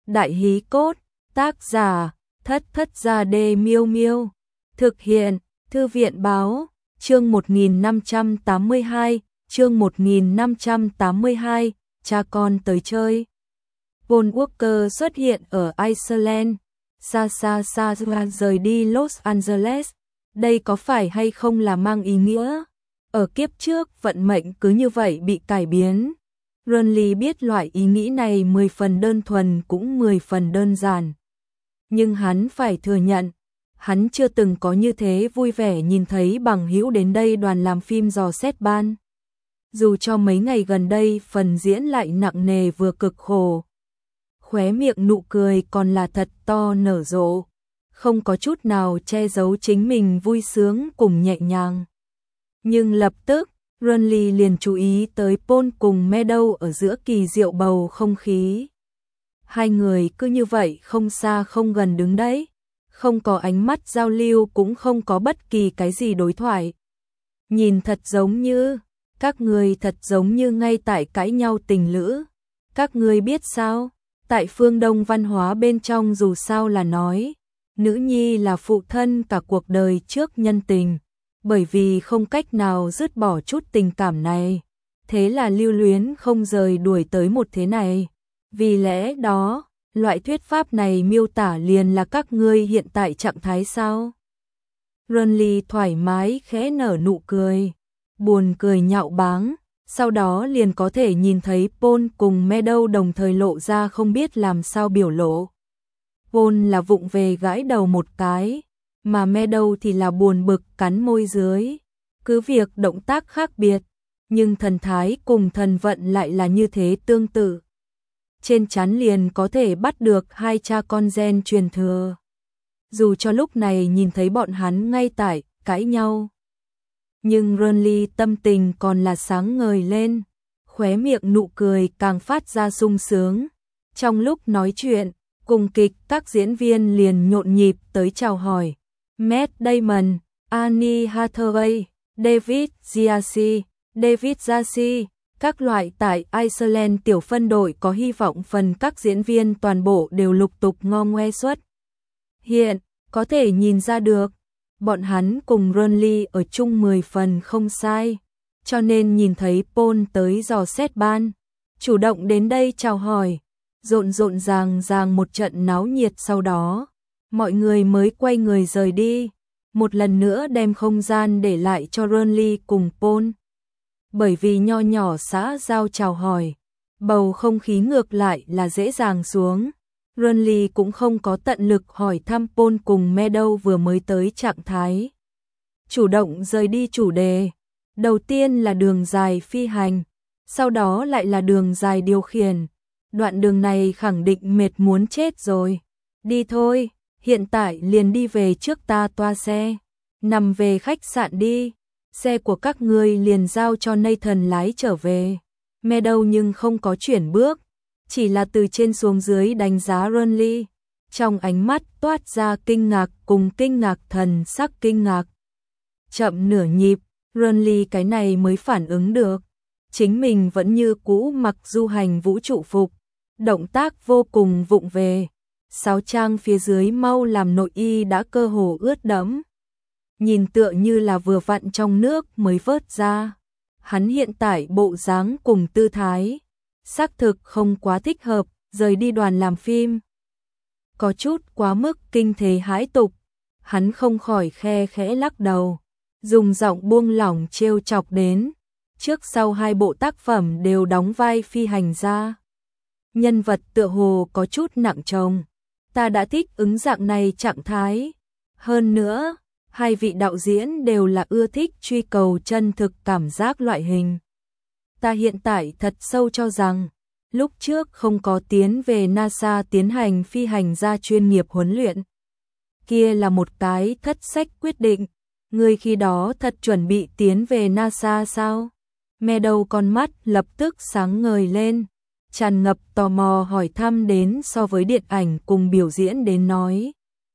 Đại hí cốt, tác giả, Thất Thất Gia Đê Miêu Miêu. Thực hiện, Thư viện báo, chương 1582, chương 1582, cha con tới chơi. Paul Walker xuất hiện ở Iceland, xa rời đi Los Angeles. Đây có phải hay không là mang ý nghĩa? Ở kiếp trước vận mệnh cứ như vậy bị cải biến. Renly biết loại ý nghĩ này 10 phần đơn thuần cũng 10 phần đơn giản. Nhưng hắn phải thừa nhận, hắn chưa từng có như thế vui vẻ nhìn thấy bằng hữu đến đây đoàn làm phim dò xét ban. Dù cho mấy ngày gần đây phần diễn lại nặng nề vừa cực khổ. Khóe miệng nụ cười còn là thật to nở rộ, không có chút nào che giấu chính mình vui sướng cùng nhẹ nhàng. Nhưng lập tức, Renly liền chú ý tới Paul cùng Meadow ở giữa kỳ diệu bầu không khí. Hai người cứ như vậy không xa không gần đứng đấy, không có ánh mắt giao lưu cũng không có bất kỳ cái gì đối thoại. Nhìn thật giống như, các người thật giống như ngay tại cãi nhau tình lữ. Các người biết sao, tại phương Đông văn hóa bên trong dù sao là nói, nữ nhi là phụ thân cả cuộc đời trước nhân tình. Bởi vì không cách nào dứt bỏ chút tình cảm này, thế là lưu luyến không rời đuổi tới một thế này. Vì lẽ đó, loại thuyết pháp này miêu tả liền là các ngươi hiện tại trạng thái sao? Renly thoải mái khẽ nở nụ cười, buồn cười nhạo báng, sau đó liền có thể nhìn thấy Paul cùng Meadow đồng thời lộ ra không biết làm sao biểu lộ. Paul là vụng về gãi đầu một cái, mà Meadow thì là buồn bực cắn môi dưới. Cứ việc động tác khác biệt, nhưng thần thái cùng thần vận lại là như thế tương tự. Trên trán liền có thể bắt được hai cha con gen truyền thừa. Dù cho lúc này nhìn thấy bọn hắn ngay tại cãi nhau, nhưng Renly tâm tình còn là sáng ngời lên, khóe miệng nụ cười càng phát ra sung sướng. Trong lúc nói chuyện, cùng kịch các diễn viên liền nhộn nhịp tới chào hỏi. Matt Damon, Annie Hathaway, David Gyasi, các loại tại Iceland tiểu phân đội có hy vọng phần các diễn viên toàn bộ đều lục tục ngo ngoe xuất. Hiện, có thể nhìn ra được, bọn hắn cùng Renly ở chung 10 phần không sai, cho nên nhìn thấy Paul tới dò xét ban, chủ động đến đây chào hỏi, rộn ràng một trận náo nhiệt sau đó. Mọi người mới quay người rời đi, một lần nữa đem không gian để lại cho Renly cùng Paul. Bởi vì nho nhỏ xã giao chào hỏi, bầu không khí ngược lại là dễ dàng xuống. Renly cũng không có tận lực hỏi thăm Paul cùng Meadow vừa mới tới trạng thái. Chủ động rời đi chủ đề, đầu tiên là đường dài phi hành, sau đó lại là đường dài điều khiển. Đoạn đường này khẳng định mệt muốn chết rồi. Đi thôi. Hiện tại liền đi về trước ta toa xe, nằm về khách sạn đi, xe của các ngươi liền giao cho Nathan lái trở về. Meadow nhưng không có chuyển bước, chỉ là từ trên xuống dưới đánh giá Renly, trong ánh mắt toát ra kinh ngạc cùng kinh ngạc thần sắc kinh ngạc. Chậm nửa nhịp, Renly cái này mới phản ứng được, chính mình vẫn như cũ mặc du hành vũ trụ phục, động tác vô cùng vụng về. Sáo trang phía dưới mau làm nội y đã cơ hồ ướt đẫm. Nhìn tựa như là vừa vặn trong nước mới vớt ra. Hắn hiện tại bộ dáng cùng tư thái, xác thực không quá thích hợp, rời đi đoàn làm phim. Có chút quá mức kinh thế hãi tục, hắn không khỏi khe khẽ lắc đầu, dùng giọng buông lỏng trêu chọc đến. Trước sau hai bộ tác phẩm đều đóng vai phi hành gia. Nhân vật tựa hồ có chút nặng trông. Ta đã thích ứng dạng này trạng thái. Hơn nữa, hai vị đạo diễn đều là ưa thích truy cầu chân thực cảm giác loại hình. Ta hiện tại thật sâu cho rằng, lúc trước không có tiến về NASA tiến hành phi hành gia chuyên nghiệp huấn luyện. Kia là một cái thất sách quyết định. Người khi đó thật chuẩn bị tiến về NASA sao? Meadow con mắt lập tức sáng ngời lên, tràn ngập tò mò hỏi thăm đến so với điện ảnh cùng biểu diễn đến nói.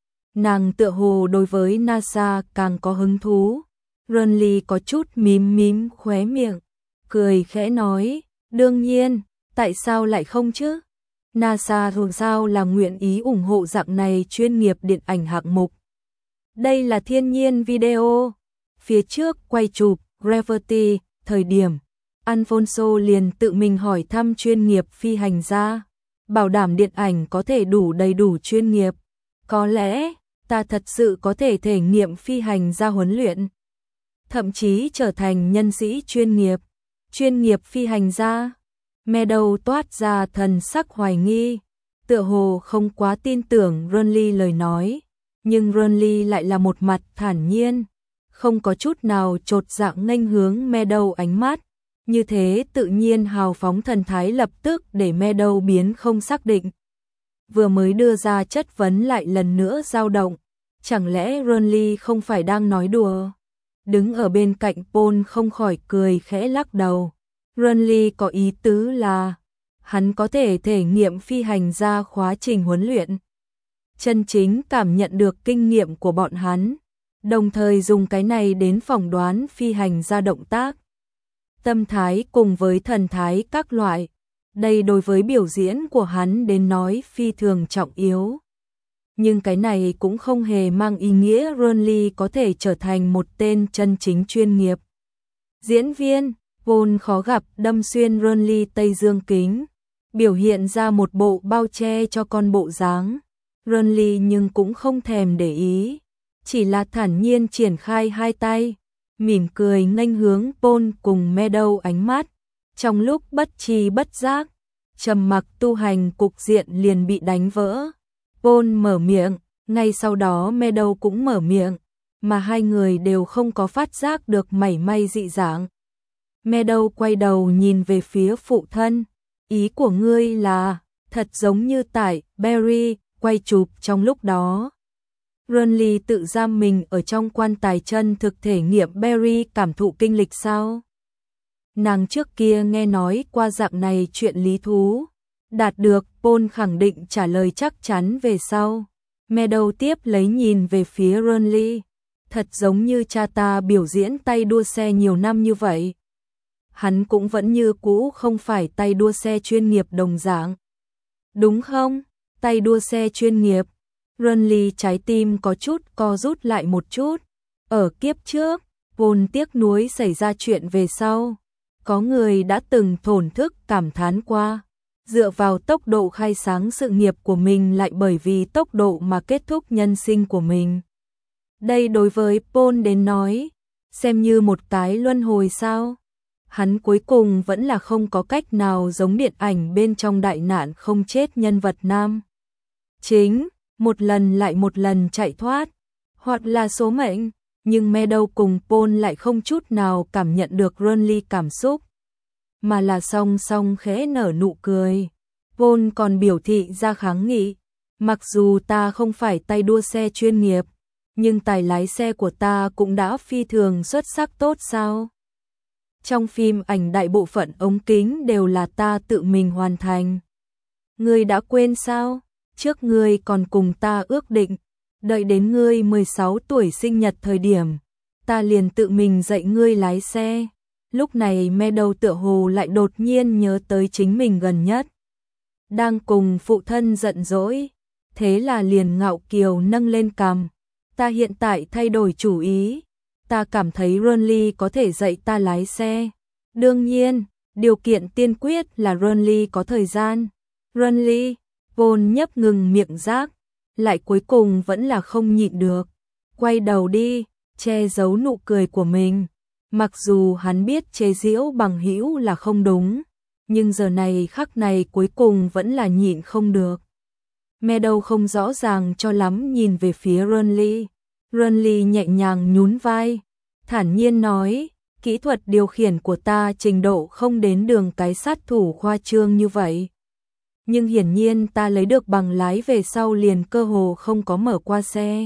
Nàng tựa hồ đối với NASA càng có hứng thú. Renly có chút mím khóe miệng, cười khẽ nói, đương nhiên, tại sao lại không chứ? NASA thường sao là nguyện ý ủng hộ dạng này chuyên nghiệp điện ảnh hạng mục. Đây là thiên nhiên video. Phía trước quay chụp Gravity, thời điểm Alfonso liền tự mình hỏi thăm chuyên nghiệp phi hành gia, bảo đảm điện ảnh có thể đầy đủ chuyên nghiệp. Có lẽ, ta thật sự có thể thể nghiệm phi hành gia huấn luyện, thậm chí trở thành nhân sĩ chuyên nghiệp phi hành gia. Meadow toát ra thần sắc hoài nghi, tựa hồ không quá tin tưởng Ronly lời nói, nhưng Ronly lại là một mặt thản nhiên, không có chút nào chột dạ nghênh hướng Meadow ánh mắt. Như thế tự nhiên hào phóng thần thái lập tức để Meadow biến không xác định. Vừa mới đưa ra chất vấn lại lần nữa dao động, chẳng lẽ Ronly không phải đang nói đùa? Đứng ở bên cạnh Paul không khỏi cười khẽ lắc đầu. Ronly có ý tứ là hắn có thể thể nghiệm phi hành gia quá trình huấn luyện, chân chính cảm nhận được kinh nghiệm của bọn hắn, đồng thời dùng cái này đến phỏng đoán phi hành gia động tác, tâm thái cùng với thần thái các loại. Đây đối với biểu diễn của hắn đến nói phi thường trọng yếu. Nhưng cái này cũng không hề mang ý nghĩa Ronly có thể trở thành một tên chân chính chuyên nghiệp diễn viên. Paul khó gặp đâm xuyên Ronly Tây Dương kính, biểu hiện ra một bộ bao che cho con bộ dáng. Ronly nhưng cũng không thèm để ý, chỉ là thản nhiên triển khai hai tay, mỉm cười nghênh hướng Paul cùng Meadow ánh mắt. Trong lúc bất tri bất giác, trầm mặc tu hành cục diện liền bị đánh vỡ. Paul mở miệng, ngay sau đó Meadow cũng mở miệng, mà hai người đều không có phát giác được mảy may dị dạng. Meadow quay đầu nhìn về phía phụ thân, ý của ngươi là, thật giống như tại Barry quay chụp trong lúc đó. Ronly tự giam mình ở trong quan tài chân thực thể nghiệm Barry cảm thụ kinh lịch sao? Nàng trước kia nghe nói qua dạng này chuyện lý thú. Đạt được Paul khẳng định trả lời chắc chắn về sau. Meadow tiếp lấy nhìn về phía Ronly. Thật giống như cha ta biểu diễn tay đua xe nhiều năm như vậy. Hắn cũng vẫn như cũ không phải tay đua xe chuyên nghiệp đồng dạng. Đúng không? Tay đua xe chuyên nghiệp. Ronly trái tim có chút co rút lại một chút. Ở kiếp trước, Paul tiếc nuối xảy ra chuyện về sau. Có người đã từng thổn thức cảm thán qua. Dựa vào tốc độ khai sáng sự nghiệp của mình lại bởi vì tốc độ mà kết thúc nhân sinh của mình. Đây đối với Paul đến nói, xem như một cái luân hồi sao. Hắn cuối cùng vẫn là không có cách nào giống điện ảnh bên trong đại nạn không chết nhân vật nam chính, một lần lại một lần chạy thoát, hoặc là số mệnh, nhưng Meadow cùng Paul lại không chút nào cảm nhận được Ronly cảm xúc, mà là song song khẽ nở nụ cười. Paul còn biểu thị ra kháng nghị, mặc dù ta không phải tay đua xe chuyên nghiệp, nhưng tài lái xe của ta cũng đã phi thường xuất sắc tốt sao? Trong phim ảnh đại bộ phận ống kính đều là ta tự mình hoàn thành. Ngươi đã quên sao? Trước ngươi còn cùng ta ước định, đợi đến ngươi 16 tuổi sinh nhật thời điểm, ta liền tự mình dạy ngươi lái xe. Lúc này Meadow tựa hồ lại đột nhiên nhớ tới chính mình gần nhất đang cùng phụ thân giận dỗi, thế là liền ngạo kiều nâng lên cằm. Ta hiện tại thay đổi chủ ý, ta cảm thấy Ronly có thể dạy ta lái xe. Đương nhiên, điều kiện tiên quyết là Ronly có thời gian. Ronly, Paul nhấp ngừng miệng rác, lại cuối cùng vẫn là không nhịn được. Quay đầu đi, che giấu nụ cười của mình. Mặc dù hắn biết chế giễu bằng hữu là không đúng, nhưng giờ này khắc này cuối cùng vẫn là nhịn không được. Meadow không rõ ràng cho lắm nhìn về phía Ronly. Ronly nhẹ nhàng nhún vai, thản nhiên nói, kỹ thuật điều khiển của ta trình độ không đến đường cái sát thủ khoa trương như vậy. Nhưng hiển nhiên ta lấy được bằng lái về sau liền cơ hồ không có mở qua xe.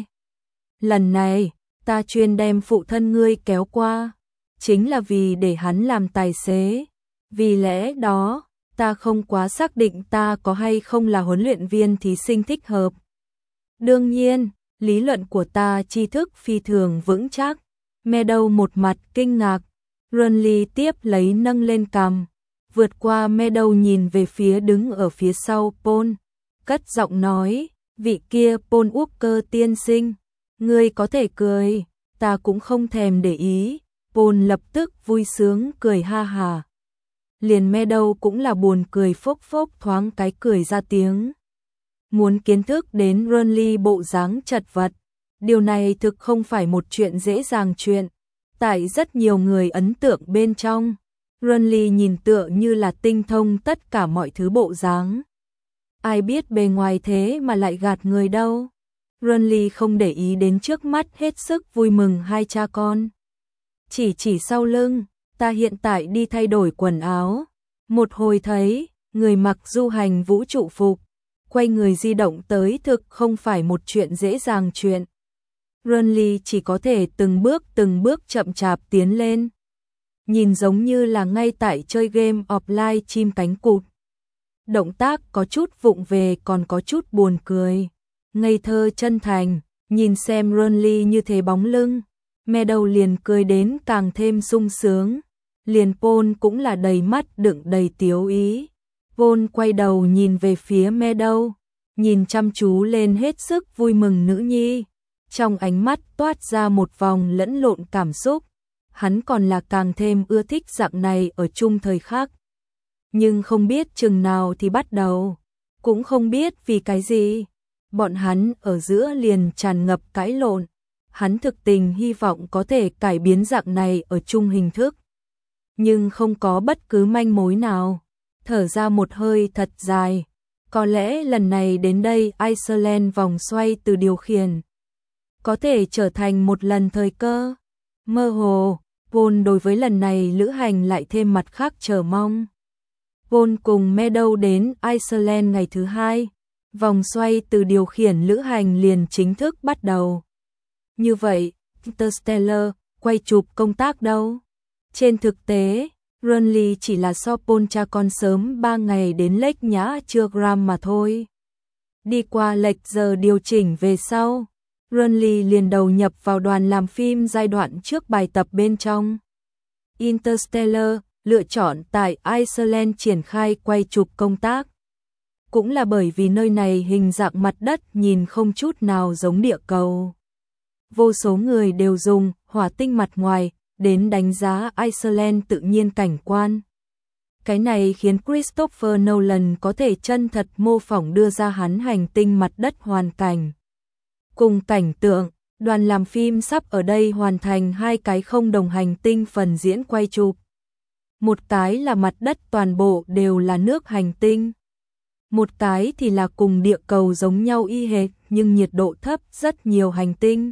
Lần này, ta chuyên đem phụ thân ngươi kéo qua, chính là vì để hắn làm tài xế. Vì lẽ đó, ta không quá xác định ta có hay không là huấn luyện viên thí sinh thích hợp. Đương nhiên, lý luận của ta tri thức phi thường vững chắc. Meadow một mặt kinh ngạc, Ronly tiếp lấy nâng lên cằm, vượt qua Meadow nhìn về phía đứng ở phía sau Paul, cất giọng nói, vị kia Paul Walker tiên sinh, ngươi có thể cười, ta cũng không thèm để ý. Paul lập tức vui sướng cười ha hà. Liền Meadow cũng là buồn cười phốc phốc thoáng cái cười ra tiếng. Muốn kiến thức đến Ronly bộ dáng chật vật, điều này thực không phải một chuyện dễ dàng chuyện. Tại rất nhiều người ấn tượng bên trong, Ronly nhìn tựa như là tinh thông tất cả mọi thứ bộ dáng. Ai biết bề ngoài thế mà lại gạt người đâu. Ronly không để ý đến trước mắt hết sức vui mừng hai cha con. Chỉ sau lưng, ta hiện tại đi thay đổi quần áo. Một hồi thấy, người mặc du hành vũ trụ phục, quay người di động tới thực không phải một chuyện dễ dàng chuyện. Ronly chỉ có thể từng bước chậm chạp tiến lên. Nhìn giống như là ngay tại chơi game offline chim cánh cụt. Động tác có chút vụng về còn có chút buồn cười. Ngây thơ chân thành, nhìn xem Ronly như thế bóng lưng. Meadow liền cười đến càng thêm sung sướng. Liền Paul cũng là đầy mắt đựng đầy tiếu ý. Paul quay đầu nhìn về phía Meadow, nhìn chăm chú lên hết sức vui mừng nữ nhi. Trong ánh mắt toát ra một vòng lẫn lộn cảm xúc. Hắn còn là càng thêm ưa thích dạng này ở chung thời khắc. Nhưng không biết chừng nào thì bắt đầu. Cũng không biết vì cái gì. Bọn hắn ở giữa liền tràn ngập cãi lộn. Hắn thực tình hy vọng có thể cải biến dạng này ở chung hình thức. Nhưng không có bất cứ manh mối nào. Thở ra một hơi thật dài. Có lẽ lần này đến đây Iceland vòng xoay từ điều khiển. Có thể trở thành một lần thời cơ. Mơ hồ, Paul đối với lần này lữ hành lại thêm mặt khác chờ mong. Paul cùng Meadow đến Iceland ngày thứ 2. Vòng xoay từ điều khiển lữ hành liền chính thức bắt đầu. Như vậy, Interstellar, quay chụp công tác đâu? Trên thực tế, Ronly chỉ là so Paul cha con sớm 3 ngày đến lệch nhã chưa gram mà thôi. Đi qua lệch giờ điều chỉnh về sau, Ronly liền đầu nhập vào đoàn làm phim giai đoạn trước bài tập bên trong. Interstellar lựa chọn tại Iceland triển khai quay chụp công tác. Cũng là bởi vì nơi này hình dạng mặt đất nhìn không chút nào giống địa cầu. Vô số người đều dùng hỏa tinh mặt ngoài đến đánh giá Iceland tự nhiên cảnh quan. Cái này khiến Christopher Nolan có thể chân thật mô phỏng đưa ra hắn hành tinh mặt đất hoàn cảnh. Cùng cảnh tượng, đoàn làm phim sắp ở đây hoàn thành 2 cái không đồng hành tinh phần diễn quay chụp. Một cái là mặt đất toàn bộ đều là nước hành tinh. Một cái thì là cùng địa cầu giống nhau y hệt nhưng nhiệt độ thấp rất nhiều hành tinh.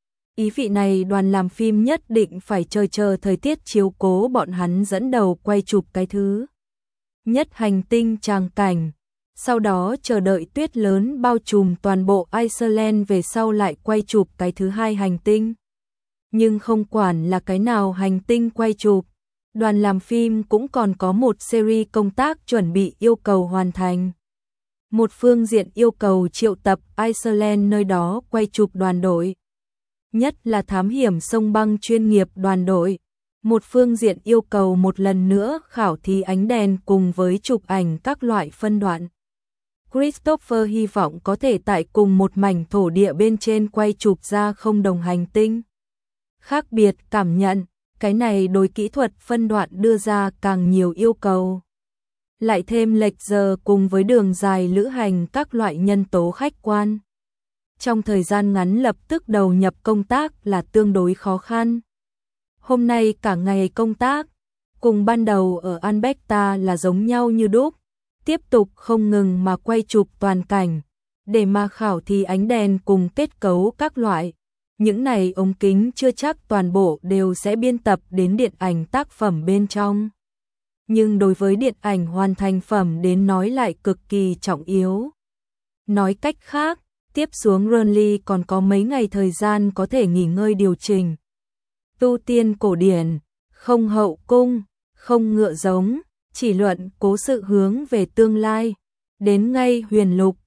Ý vị này đoàn làm phim nhất định phải chờ thời tiết chiếu cố bọn hắn dẫn đầu quay chụp cái thứ nhất hành tinh tràng cảnh. Sau đó chờ đợi tuyết lớn bao trùm toàn bộ Iceland về sau lại quay chụp cái thứ 2 hành tinh. Nhưng không quản là cái nào hành tinh quay chụp, đoàn làm phim cũng còn có một series công tác chuẩn bị yêu cầu hoàn thành. Một phương diện yêu cầu triệu tập Iceland nơi đó quay chụp đoàn đội. Nhất là thám hiểm sông băng chuyên nghiệp đoàn đội. Một phương diện yêu cầu một lần nữa khảo thí ánh đèn cùng với chụp ảnh các loại phân đoạn. Christopher hy vọng có thể tại cùng một mảnh thổ địa bên trên quay chụp ra không đồng hành tinh. Khác biệt cảm nhận, cái này đối kỹ thuật phân đoạn đưa ra càng nhiều yêu cầu. Lại thêm lệch giờ cùng với đường dài lữ hành các loại nhân tố khách quan. Trong thời gian ngắn lập tức đầu nhập công tác là tương đối khó khăn. Hôm nay cả ngày công tác, cùng ban đầu ở Alberta là giống nhau như đúc. Tiếp tục không ngừng mà quay chụp toàn cảnh, để mà khảo thí ánh đèn cùng kết cấu các loại. Những này ống kính chưa chắc toàn bộ đều sẽ biên tập đến điện ảnh tác phẩm bên trong. Nhưng đối với điện ảnh hoàn thành phẩm đến nói lại cực kỳ trọng yếu. Nói cách khác, tiếp xuống Ronly còn có mấy ngày thời gian có thể nghỉ ngơi điều chỉnh. Tu tiên cổ điển, không hậu cung, không ngựa giống. Chỉ luận cố sự hướng về tương lai, đến ngay huyền lục,